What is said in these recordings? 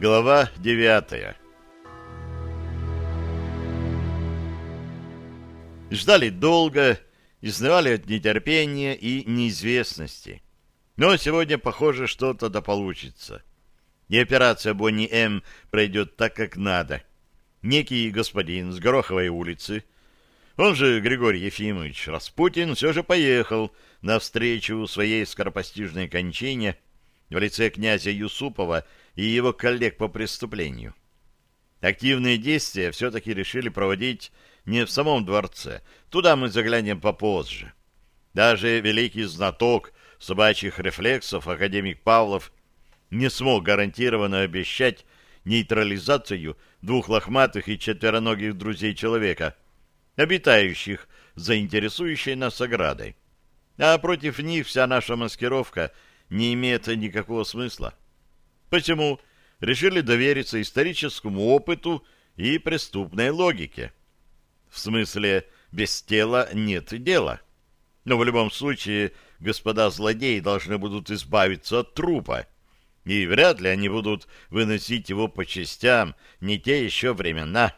Глава 9. Ждали долго, изнывали от нетерпения и неизвестности. Но сегодня, похоже, что-то да получится. И операция Бонни М. пройдет так, как надо. Некий господин с Гороховой улицы, он же Григорий Ефимович Распутин, все же поехал навстречу своей скоропостижной кончине в лице князя Юсупова и его коллег по преступлению. Активные действия все-таки решили проводить не в самом дворце. Туда мы заглянем попозже. Даже великий знаток собачьих рефлексов академик Павлов не смог гарантированно обещать нейтрализацию двух лохматых и четвероногих друзей человека, обитающих за интересующей нас оградой. А против них вся наша маскировка не имеет никакого смысла. Посему решили довериться историческому опыту и преступной логике. В смысле, без тела нет дела. Но в любом случае господа злодеи должны будут избавиться от трупа, и вряд ли они будут выносить его по частям, не те еще времена.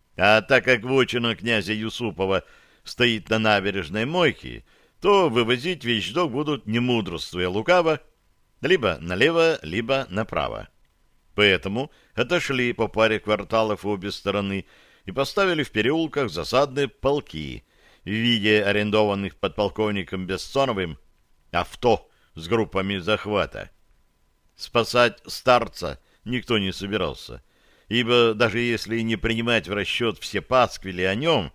А так как вотчина князя Юсупова стоит на набережной мойке, то вывозить вещдок будут, не мудрствуя лукаво, либо налево, либо направо. Поэтому отошли по паре кварталов в обе стороны и поставили в переулках засадные полки в виде арендованных подполковником Бессоновым авто с группами захвата. Спасать старца никто не собирался, ибо даже если не принимать в расчет все пасквили о нем,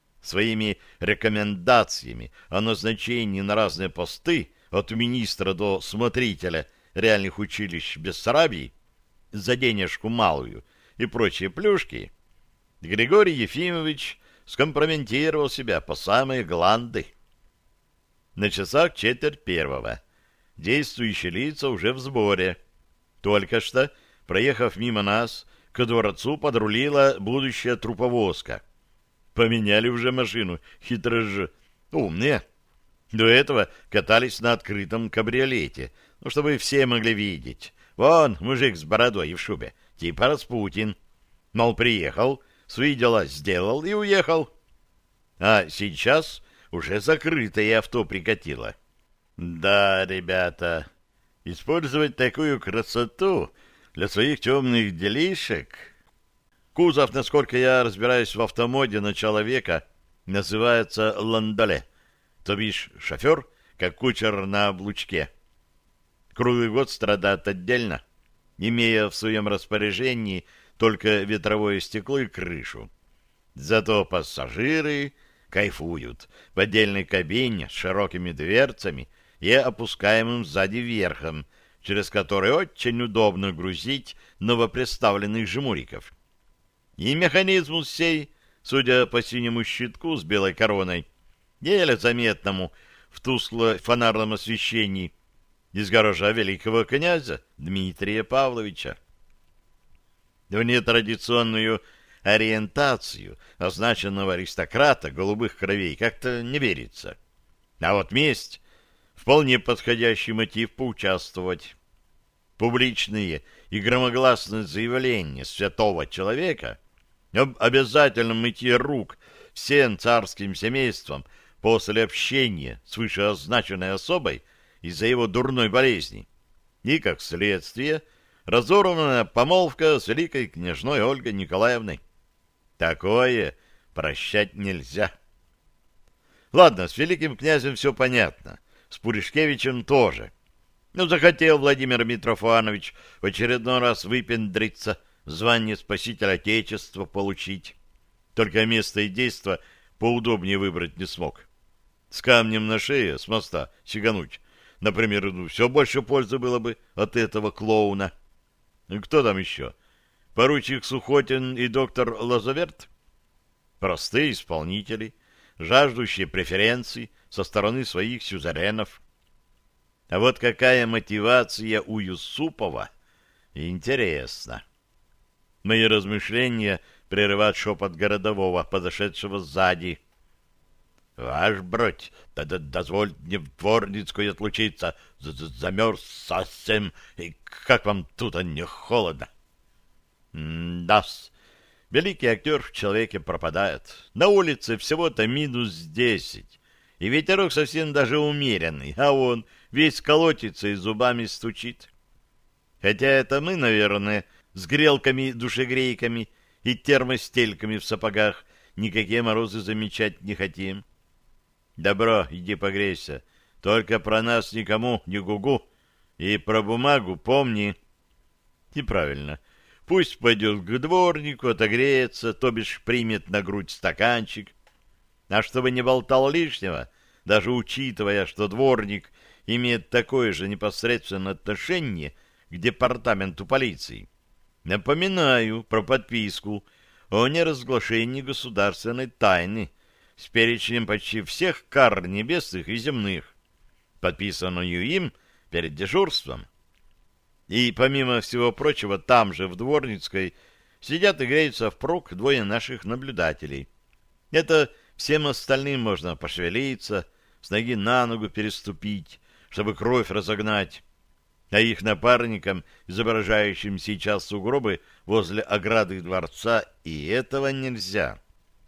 своими рекомендациями о назначении на разные посты от министра до смотрителя реальных училищ Бессарабии за денежку малую и прочие плюшки, Григорий Ефимович скомпрометировал себя по самые гланды. На часах 1:45. Действующие лица уже в сборе. Только что, проехав мимо нас, ко дворцу подрулила будущая труповозка. Поменяли уже машину, хитрожи. Умные. До этого катались на открытом кабриолете, чтобы все могли видеть. Вон, мужик с бородой и в шубе, типа Распутин. Мол, приехал, свои дела сделал и уехал. А сейчас уже закрытое авто прикатило. Да, ребята, использовать такую красоту для своих темных делишек. Кузов, насколько я разбираюсь в автомоде начала века, называется ландоле, то бишь шофер, как кучер на облучке. Круглый год страдает отдельно, имея в своем распоряжении только ветровое стекло и крышу. Зато пассажиры кайфуют в отдельной кабине с широкими дверцами и опускаемым сзади верхом, через который очень удобно грузить новоприставленных жмуриков. И механизм сей, судя по синему щитку с белой короной, еле заметному в тускло-фонарном освещении, из гаража великого князя Дмитрия Павловича. В нетрадиционную ориентацию означенного аристократа голубых кровей как-то не верится. А вот месть — вполне подходящий мотив поучаствовать. Публичные и громогласные заявления святого человека об обязательном мытье рук всем царским семейством после общения с вышеозначенной особой из-за его дурной болезни. И, как следствие, разорванная помолвка с великой княжной Ольгой Николаевной. Такое прощать нельзя. Ладно, с великим князем все понятно. С Пуришкевичем тоже. Но захотел Владимир Митрофанович в очередной раз выпендриться, звание спасителя Отечества получить. Только место и действо поудобнее выбрать не смог. С камнем на шее, с моста, сигануть. Например, все больше пользы было бы от этого клоуна. Кто там еще? Поручик Сухотин и доктор Лазаверт? Простые исполнители, жаждущие преференций со стороны своих сюзеренов. А вот какая мотивация у Юсупова? Интересно. Мои размышления прерывает шепот городового, подошедшего сзади. — Ваш бродь, дозволь мне в Дворницкую отлучиться. Замерз совсем. И как вам тут не холодно? Да-с. Великий актер в человеке пропадает. На улице всего-то -10. И ветерок совсем даже умеренный, а он весь колотится и зубами стучит. Хотя это мы, наверное, с грелками-душегрейками и термостельками в сапогах никакие морозы замечать не хотим. Добро, иди погрейся. Только про нас никому не гугу. И про бумагу помни. И правильно. Пусть пойдет к дворнику, отогреется, то бишь примет на грудь стаканчик. А чтобы не болтал лишнего, даже учитывая, что дворник имеет такое же непосредственное отношение к департаменту полиции, напоминаю про подписку о неразглашении государственной тайны с перечнем почти всех кар небесных и земных, подписанную им перед дежурством. И, помимо всего прочего, там же, в Дворницкой, сидят и греются впрок двое наших наблюдателей. Это всем остальным можно пошевелиться, с ноги на ногу переступить, чтобы кровь разогнать. А их напарникам, изображающим сейчас сугробы возле ограды дворца, и этого нельзя.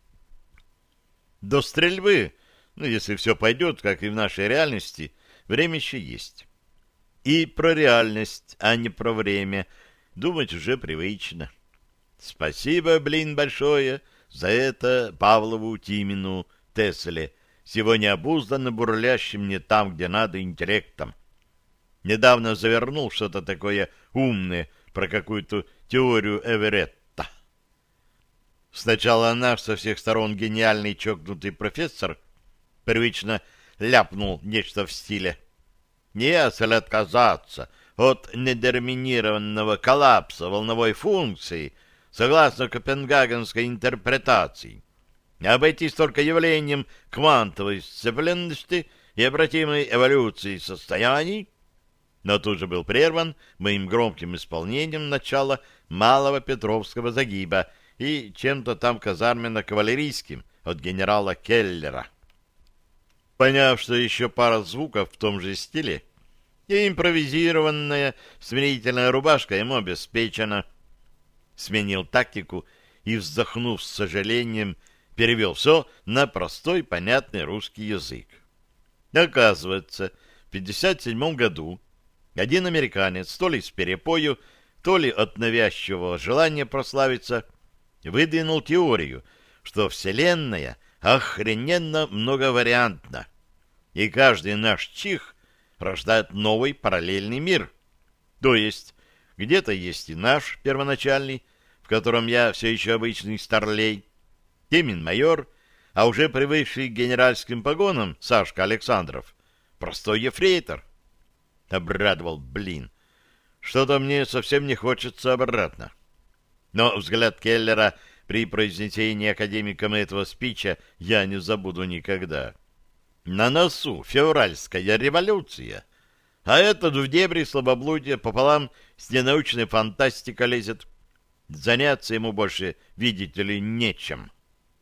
До стрельбы, если все пойдет, как и в нашей реальности, время еще есть. И про реальность, а не про время, думать уже привычно. Спасибо, большое за это Павлову Тимину Тесле, сегодня обузданно бурлящим не там, где надо, интеллектом. Недавно завернул что-то такое умное про какую-то теорию Эверетта. Сначала наш со всех сторон гениальный чокнутый профессор привычно ляпнул нечто в стиле: если отказаться от недетерминированного коллапса волновой функции согласно копенгагенской интерпретации, обойтись только явлением квантовой сцепленности и обратимой эволюции состояний, но тут же был прерван моим громким исполнением начала малого Петровского загиба и чем-то там казарменно-кавалерийским от генерала Келлера. Поняв, что еще пара звуков в том же стиле, и импровизированная смирительная рубашка ему обеспечена, сменил тактику и, вздохнув с сожалением, перевел все на простой, понятный русский язык. Оказывается, в 1957 году один американец, то ли с перепою, то ли от навязчивого желания прославиться, выдвинул теорию, что Вселенная охрененно многовариантна, и каждый наш чих рождает новый параллельный мир. То есть где-то есть и наш первоначальный, в котором я все еще обычный старлей, Темин-майор, а уже привыкший к генеральским погонам Сашка Александров, простой ефрейтор. Обрадовал, Что-то мне совсем не хочется обратно. Но взгляд Келлера при произнесении академиком этого спича я не забуду никогда. На носу февральская революция, а этот в дебри слабоблудия пополам с ненаучной фантастикой лезет. Заняться ему больше, видите ли, нечем.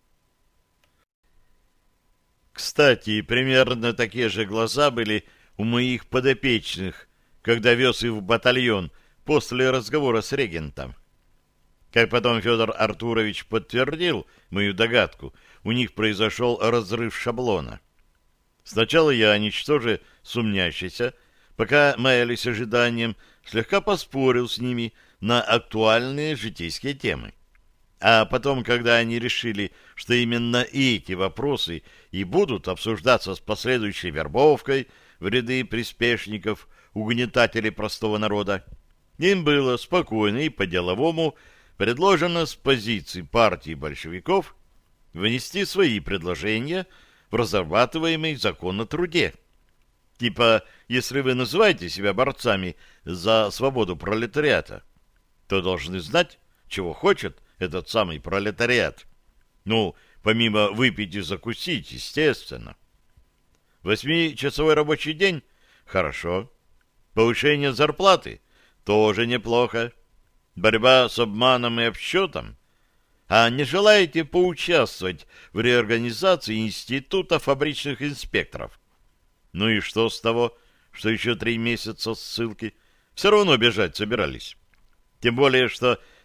Кстати, примерно такие же глаза были у моих подопечных, когда вез их в батальон после разговора с регентом. Как потом Федор Артурович подтвердил мою догадку, у них произошел разрыв шаблона. Сначала я, ничтоже сумнящийся, пока маялись ожиданием, слегка поспорил с ними на актуальные житейские темы. А потом, когда они решили, что именно эти вопросы и будут обсуждаться с последующей вербовкой в ряды приспешников, угнетателей простого народа, им было спокойно и по-деловому предложено с позиции партии большевиков внести свои предложения в разрабатываемый закон о труде. Типа, если вы называете себя борцами за свободу пролетариата, то должны знать, чего хочет этот самый пролетариат. Ну, помимо выпить и закусить, естественно. 8-часовой рабочий день? Хорошо. Повышение зарплаты? Тоже неплохо. Борьба с обманом и обсчетом? А не желаете поучаствовать в реорганизации института фабричных инспекторов? Ну и что с того, что еще 3 месяца ссылки? Все равно бежать собирались. Тем более, что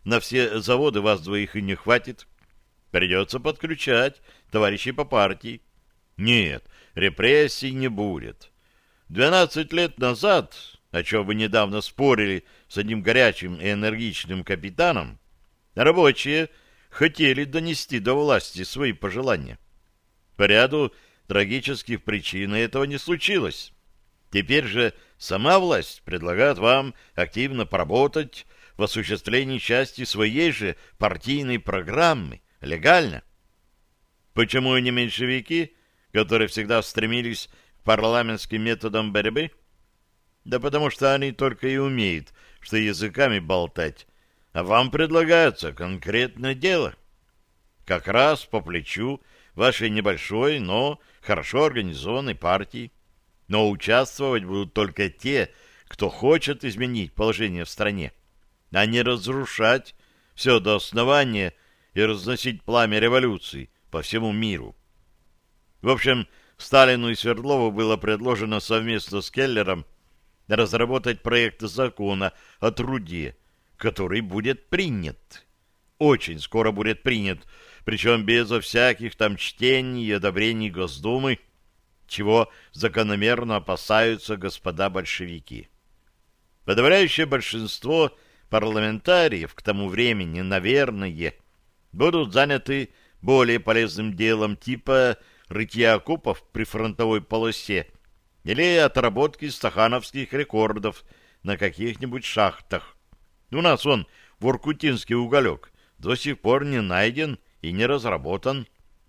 на все заводы вас двоих и не хватит. Придется подключать товарищей по партии. Нет, репрессий не будет. 12 лет назад, о чем вы недавно спорили с одним горячим и энергичным капитаном, рабочие хотели донести до власти свои пожелания. По ряду трагических причин этого не случилось. Теперь же сама власть предлагает вам активно поработать в осуществлении части своей же партийной программы, легально. Почему не меньшевики, которые всегда стремились к парламентским методам борьбы? Да потому что они только и умеют, что языками болтать, а вам предлагается конкретное дело. Как раз по плечу вашей небольшой, но хорошо организованной партии. Но участвовать будут только те, кто хочет изменить положение в стране, а не разрушать все до основания и разносить пламя революции по всему миру. В общем, Сталину и Свердлову было предложено совместно с Келлером разработать проект закона о труде, который будет принят. Очень скоро будет принят, причем безо всяких там чтений и одобрений Госдумы, чего закономерно опасаются господа большевики. Подавляющее большинство парламентариев к тому времени, наверное, будут заняты более полезным делом типа рытья окопов при фронтовой полосе или отработки стахановских рекордов на каких-нибудь шахтах. У нас вон воркутинский уголек до сих пор не найден и не разработан.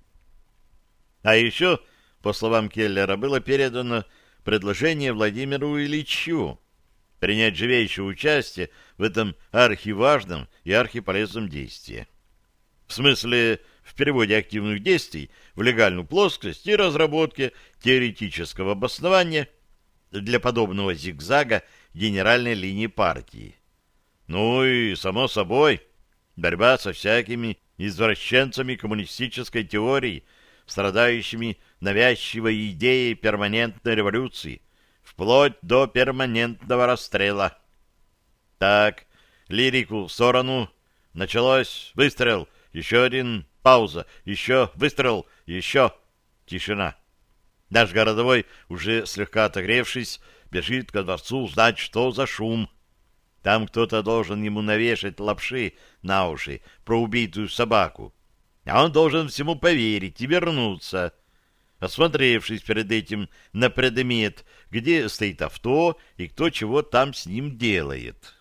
А еще, по словам Келлера, было передано предложение Владимиру Ильичу принять живейшее участие в этом архиважном и архиполезном действии. В смысле, в переводе активных действий в легальную плоскость и разработке теоретического обоснования для подобного зигзага генеральной линии партии. Ну и, само собой, борьба со всякими извращенцами коммунистической теории, страдающими навязчивой идеей перманентной революции, вплоть до перманентного расстрела. Так, лирику в сторону. Началось. Выстрел. Еще один. Пауза. Еще. Выстрел. Еще. Тишина. Наш городовой, уже слегка отогревшись, бежит ко дворцу узнать, что за шум. Там кто-то должен ему навешать лапши на уши про убитую собаку. А он должен всему поверить и вернуться, осмотревшись перед этим на предмет, где стоит авто и кто чего там с ним делает.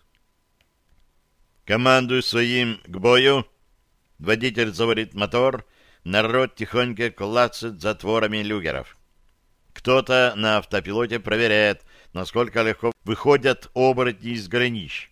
Командую своим к бою. Водитель заводит мотор, народ тихонько клацает затворами люгеров. Кто-то на автопилоте проверяет, насколько легко выходят оборотни из голенищ.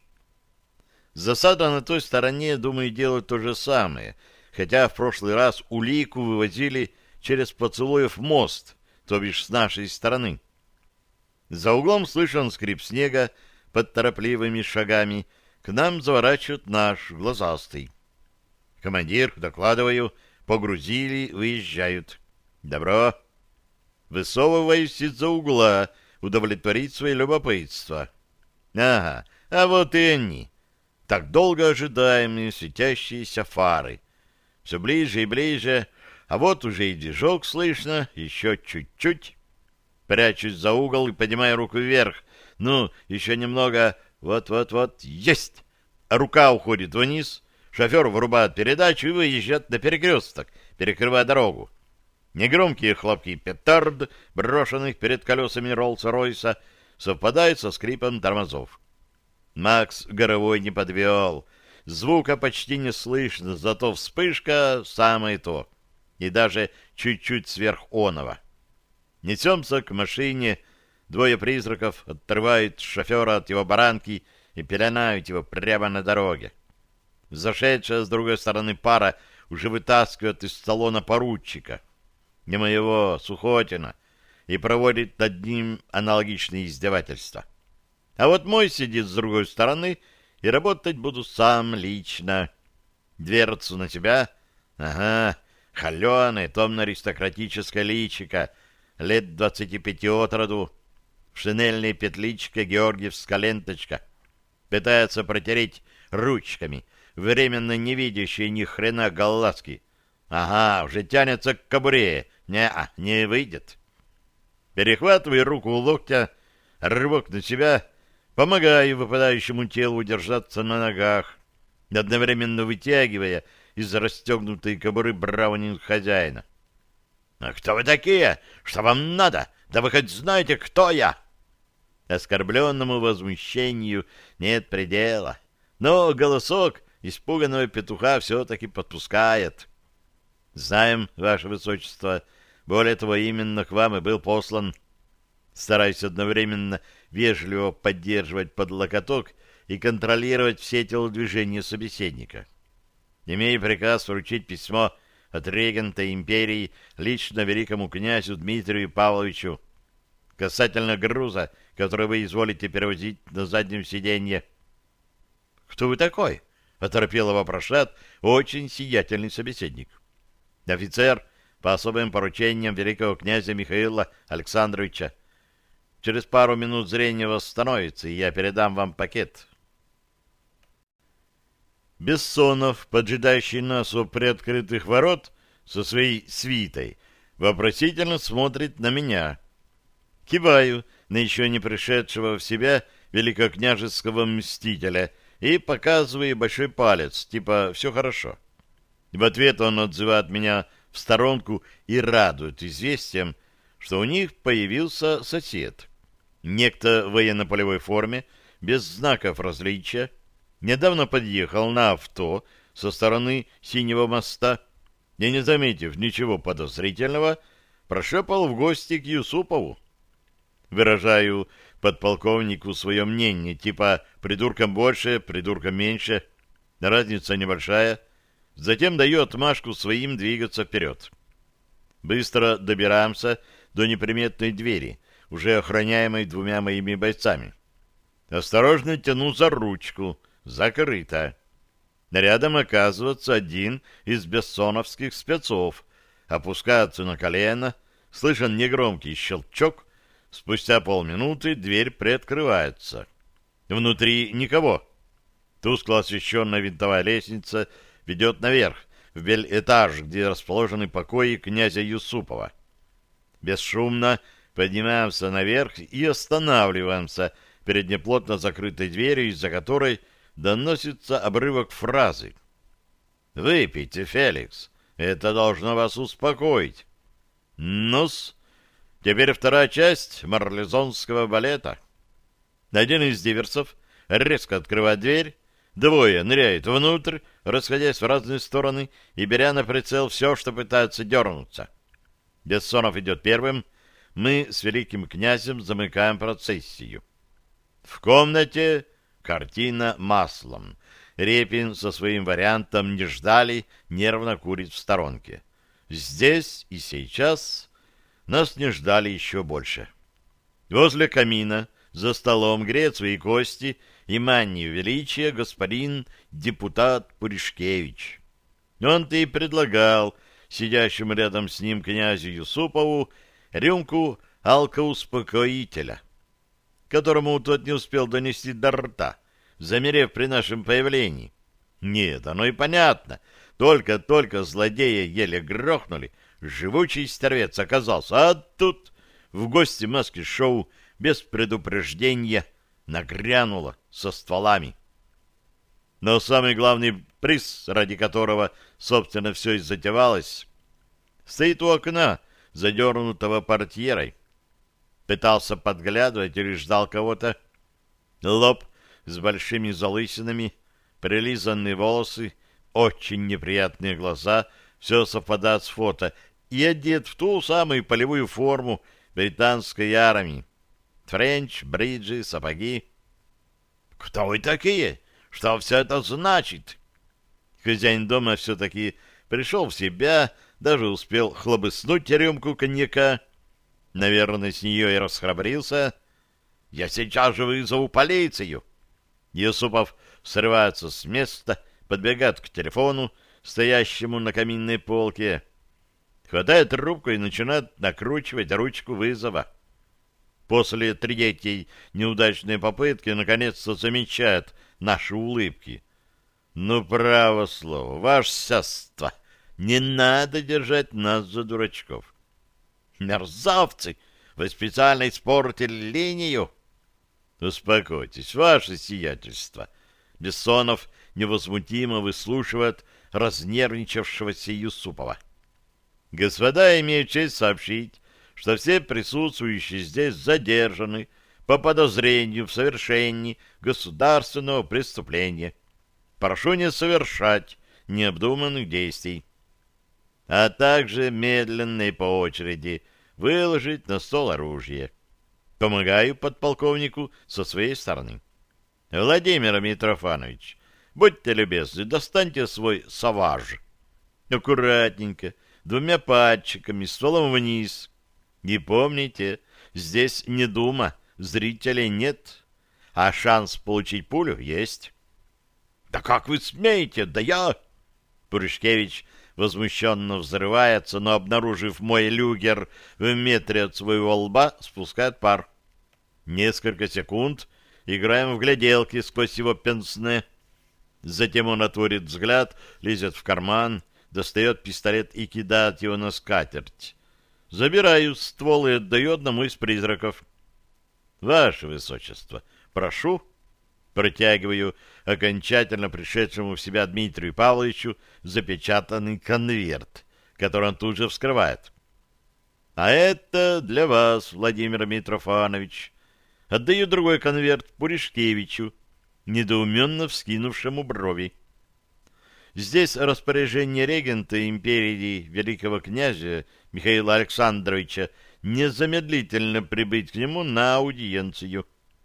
Засада на той стороне, думаю, делает то же самое, хотя в прошлый раз улику вывозили через Поцелуев мост, то бишь с нашей стороны. За углом слышен скрип снега под торопливыми шагами. К нам заворачивает наш глазастый. Командир, докладываю, погрузили, выезжают. Добро. Высовываюсь из-за угла, удовлетворить свое любопытство. Ага, а вот и они. Так долго ожидаемые светящиеся фары. Все ближе и ближе, а вот уже и движок слышно, еще чуть-чуть. Прячусь за угол и поднимаю руку вверх. Ну, еще немного. Вот-вот-вот. Есть! Рука уходит вниз. Шофер врубает передачу и выезжает на перекресток, перекрывая дорогу. Негромкие хлопки петард, брошенных перед колесами Роллс-Ройса, совпадают со скрипом тормозов. Макс Горовой не подвел. Звука почти не слышно, зато вспышка — самое то. И даже чуть-чуть сверх оного. Несемся к машине. Двое призраков отрывают шофера от его баранки и пеленают его прямо на дороге. Зашедшая с другой стороны пара уже вытаскивает из салона поручика, не моего, Сухотина, и проводит над ним аналогичные издевательства. А вот мой сидит с другой стороны, и работать буду сам лично. Дверцу на себя. Ага, холеное, томно-аристократическое личико, лет 25 от роду, в шинельной петличке георгиевская ленточка. Пытается протереть ручками временно не видящие ни хрена глазки. Ага, уже тянется к кобуре. Не выйдет. Перехватываю руку у локтя, рывок на себя, помогаю выпадающему телу удержаться на ногах, одновременно вытягивая из расстегнутой кобуры браунинг хозяина. — А кто вы такие? Что вам надо? Да вы хоть знаете, кто я? Оскорбленному возмущению нет предела, но голосок испуганного петуха все-таки подпускает. — Знаем, ваше высочество, более того, именно к вам и был послан. Стараюсь одновременно вежливо поддерживать под локоток и контролировать все телодвижения собеседника. Имею приказ вручить письмо от регента империи лично великому князю Дмитрию Павловичу касательно груза, который вы изволите перевозить на заднем сиденье. — Кто вы такой? — оторопело вопрошает очень сиятельный собеседник. — Офицер по особым поручениям великого князя Михаила Александровича. Через пару минут зрение восстановится, и я передам вам пакет. Бессонов, поджидающий нас у приоткрытых ворот со своей свитой, вопросительно смотрит на меня. Киваю на еще не пришедшего в себя великокняжеского мстителя и показываю большой палец, типа «все хорошо». В ответ он отзывает меня в сторонку и радует известием, что у них появился сосед. Некто в военно-полевой форме, без знаков различия, недавно подъехал на авто со стороны Синего моста и, не заметив ничего подозрительного, прошепал в гости к Юсупову. Выражаю подполковнику свое мнение, типа «придуркам больше, придуркам меньше», разница небольшая, затем даю отмашку своим двигаться вперед. Быстро добираемся до неприметной двери, уже охраняемой двумя моими бойцами. Осторожно тяну за ручку. Закрыто. Рядом оказывается один из бессоновских спецов. Опускается на колено, слышен негромкий щелчок. Спустя полминуты дверь приоткрывается. Внутри никого. Тускло освещенная винтовая лестница ведет наверх, в бельэтаж, где расположены покои князя Юсупова. Бесшумно поднимаемся наверх и останавливаемся перед неплотно закрытой дверью, из-за которой доносится обрывок фразы. «Выпейте, Феликс, это должно вас успокоить». Ну-с, теперь вторая часть марлезонского балета. Один из диверсов резко открывает дверь, двое ныряют внутрь, расходясь в разные стороны и беря на прицел все, что пытается дернуться. Бессонов идет первым, мы с великим князем замыкаем процессию. В комнате картина маслом. Репин со своим вариантом не ждали, нервно курит в сторонке. Здесь и сейчас нас не ждали еще больше. Возле камина, за столом греет свои кости и манию величия господин депутат Пуришкевич. Он-то и предлагал сидящему рядом с ним князю Юсупову рюмку алкоуспокоителя, которому тот не успел донести до рта, замерев при нашем появлении. Нет, оно и понятно. Только-только злодея еле грохнули, живучий стервец оказался, а тут в гости маски-шоу без предупреждения нагрянуло со стволами. Но самый главный приз, ради которого, собственно, все и затевалось, стоит у окна, задернутого портьерой. Пытался подглядывать или ждал кого-то. Лоб с большими залысинами, прилизанные волосы, очень неприятные глаза, все совпадает с фото, и одет в ту самую полевую форму британской армии. Френч, бриджи, сапоги. «Кто вы такие? Что все это значит?» Хозяин дома все-таки пришел в себя, даже успел хлобыснуть рюмку коньяка. Наверное, с нее и расхрабрился. «Я сейчас же вызову полицию!» Юсупов срывается с места, подбегает к телефону, стоящему на каминной полке, хватает трубку и начинает накручивать ручку вызова. После третьей неудачной попытки наконец-то замечает наши улыбки. Ну, право слово, ваше сяство, не надо держать нас за дурачков. Мерзавцы! Вы специально испортили линию. Успокойтесь, ваше сиятельство. Бессонов невозмутимо выслушивает разнервничавшегося Юсупова. Господа имеют честь сообщить, что все присутствующие здесь задержаны по подозрению в совершении государственного преступления. Прошу не совершать необдуманных действий, а также медленно и по очереди выложить на стол оружие. Помогаю подполковнику со своей стороны. Владимир Митрофанович, будьте любезны, достаньте свой саваж. Аккуратненько, двумя пальчиками, стволом вниз. И помните, здесь не дума, зрителей нет, а шанс получить пулю есть. «Да как вы смеете? Да я...» Пуришкевич возмущенно взрывается, но, обнаружив мой люгер в метре от своего лба, спускает пар. Несколько секунд играем в гляделки сквозь его пенсне. Затем он отворит взгляд, лезет в карман, достает пистолет и кидает его на скатерть. Забираю ствол и отдаю одному из призраков. «Ваше Высочество, прошу». Протягиваю окончательно пришедшему в себя Дмитрию Павловичу запечатанный конверт, который он тут же вскрывает. «А это для вас, Владимир Митрофанович». Отдаю другой конверт Пуришкевичу, недоуменно вскинувшему брови. Здесь распоряжение регента империи великого князя Михаила Александровича незамедлительно прибыть к нему на аудиенцию.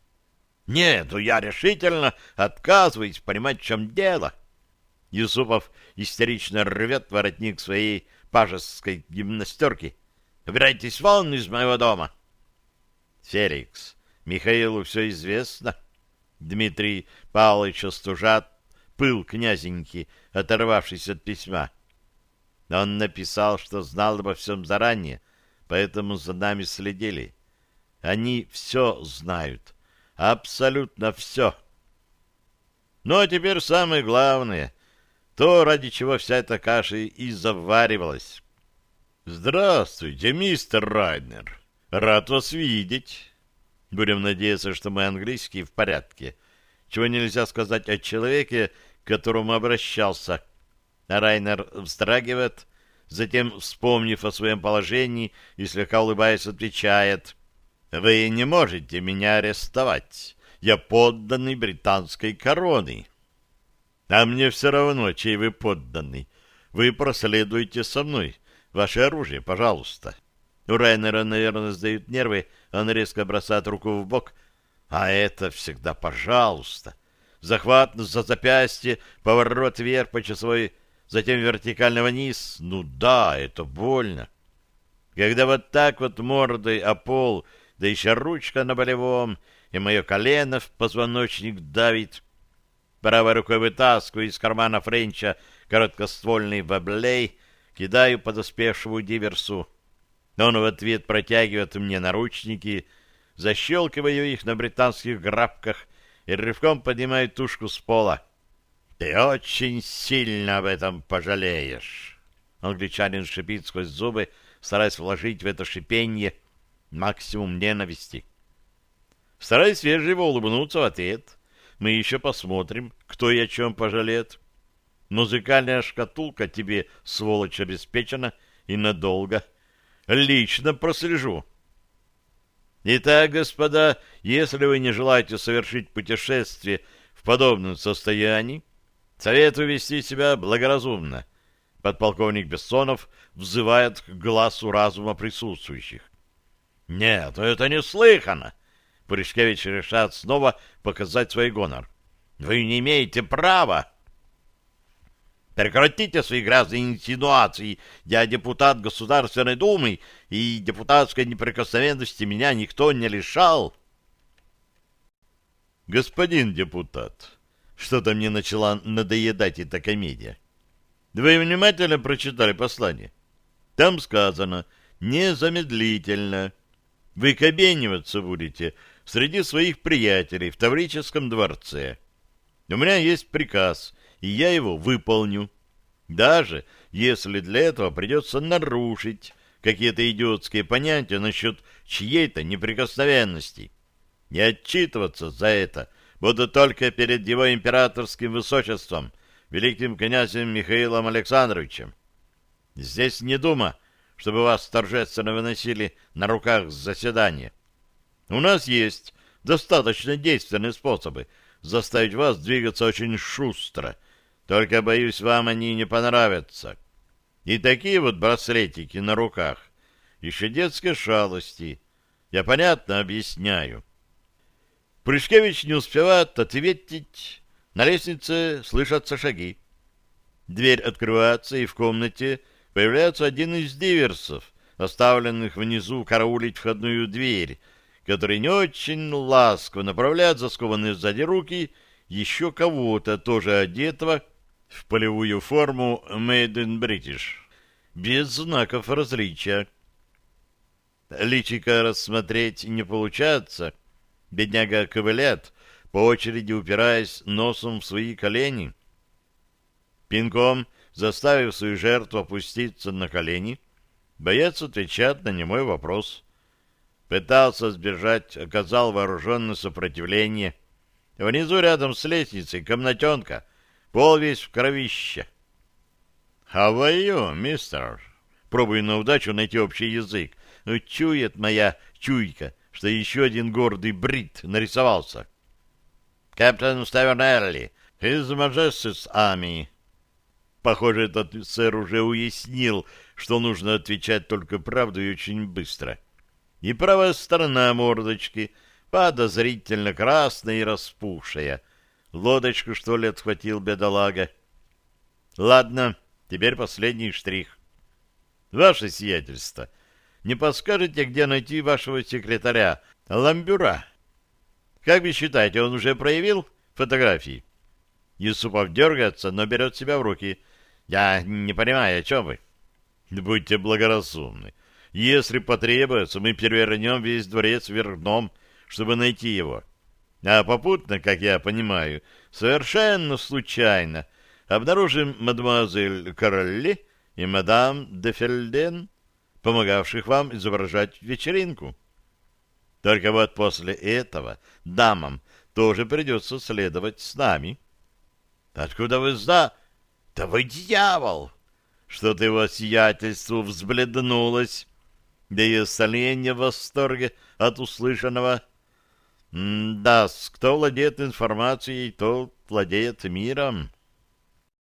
«Нет, я решительно отказываюсь понимать, в чем дело». Юсупов истерично рвет воротник своей пажеской гимнастерки. «Убирайтесь вон из моего дома!» «Феликс, Михаилу все известно». Дмитрий Павлович остужат пыл князеньки, оторвавшись от письма. Он написал, что знал обо всем заранее, поэтому за нами следили. Они все знают. Абсолютно все. Ну, а теперь самое главное, то, ради чего вся эта каша и заваривалась. «Здравствуйте, мистер Райнер. Рад вас видеть». Будем надеяться, что мой английский в порядке, чего нельзя сказать о человеке, к которому обращался. Райнер вздрагивает, затем, вспомнив о своем положении и слегка улыбаясь, отвечает: «Вы не можете меня арестовать. Я подданный британской короны». «А мне все равно, чей вы подданный. Вы проследуйте со мной. Ваше оружие, пожалуйста». У Райнера, наверное, сдают нервы, он резко бросает руку в бок. А это всегда «пожалуйста». Захват за запястье, поворот вверх по часовой, затем вертикально вниз. Ну да, это больно. Когда вот так вот мордой о пол, да еще ручка на болевом, и мое колено в позвоночник давит. Правой рукой вытаскиваю из кармана Френча короткоствольный воблей, кидаю подоспевшему диверсу. Он в ответ протягивает мне наручники, защелкиваю их на британских грабках и рывком поднимаю тушку с пола. «Ты очень сильно об этом пожалеешь!» Англичанин шипит сквозь зубы, стараясь вложить в это шипенье максимум ненависти. Стараясь вежливо улыбнуться в ответ. Мы еще посмотрим, кто и о чем пожалеет. Музыкальная шкатулка тебе, сволочь, обеспечена и надолго. Лично прослежу. Итак, господа, если вы не желаете совершить путешествие в подобном состоянии, советую вести себя благоразумно. Подполковник Бессонов взывает к глазу разума присутствующих. Нет, это неслыханно. Пуришкевич решает снова показать свой гонор. Вы не имеете права. Прекратите свои грязные инсинуации. Я депутат Государственной Думы, и депутатской неприкосновенности меня никто не лишал. Господин депутат, что-то мне начала надоедать эта комедия. Вы внимательно прочитали послание? Там сказано «незамедлительно». Выкобениваться будете среди своих приятелей в Таврическом дворце. У меня есть приказ и я его выполню, даже если для этого придется нарушить какие-то идиотские понятия насчет чьей-то неприкосновенности. И отчитываться за это буду только перед его императорским высочеством, великим князем Михаилом Александровичем. Здесь не дума, чтобы вас торжественно выносили на руках с заседания. У нас есть достаточно действенные способы заставить вас двигаться очень шустро, только, боюсь, вам они не понравятся. И такие вот браслетики на руках еще детской шалости. Я понятно объясняю. Прыжкевич не успевает ответить. На лестнице слышатся шаги. Дверь открывается, и в комнате появляется один из диверсов, оставленных внизу караулить входную дверь, который не очень ласково направляет заскованные сзади руки еще кого-то, тоже одетого в полевую форму Made in British, без знаков различия. Личика рассмотреть не получается. Бедняга ковыляет, по очереди упираясь носом в свои колени. Пинком, заставив свою жертву опуститься на колени, боец отвечает на немой вопрос. Пытался сбежать, оказал вооруженное сопротивление. Внизу, рядом с лестницей, комнатенка, пол весь в кровище. «How are you, мистер?» Пробую на удачу найти общий язык. Но чует моя чуйка, что еще один гордый брит нарисовался. «Капитан Ставернелли, His Majesty's Army». Похоже, этот офицер уже уяснил, что нужно отвечать только правду и очень быстро. И правая сторона мордочки подозрительно красная и распухшая. Лодочку, что ли, отхватил бедолага? Ладно, теперь последний штрих. Ваше сиятельство, не подскажете, где найти вашего секретаря Ламбюра? Как вы считаете, он уже проявил фотографии? Юсупов дергается, но берет себя в руки. Я не понимаю, о чем вы? Будьте благоразумны. Если потребуется, мы перевернем весь дворец вверх дном, чтобы найти его. А попутно, как я понимаю, совершенно случайно обнаружим мадемуазель Королли и мадам де Фельден, помогавших вам изображать вечеринку. Только вот после этого дамам тоже придется следовать с нами. Откуда вы Да вы дьявол! Что-то его сиятельству взбледнулось, да и остальные не в восторге от услышанного. Да, кто владеет информацией, тот владеет миром.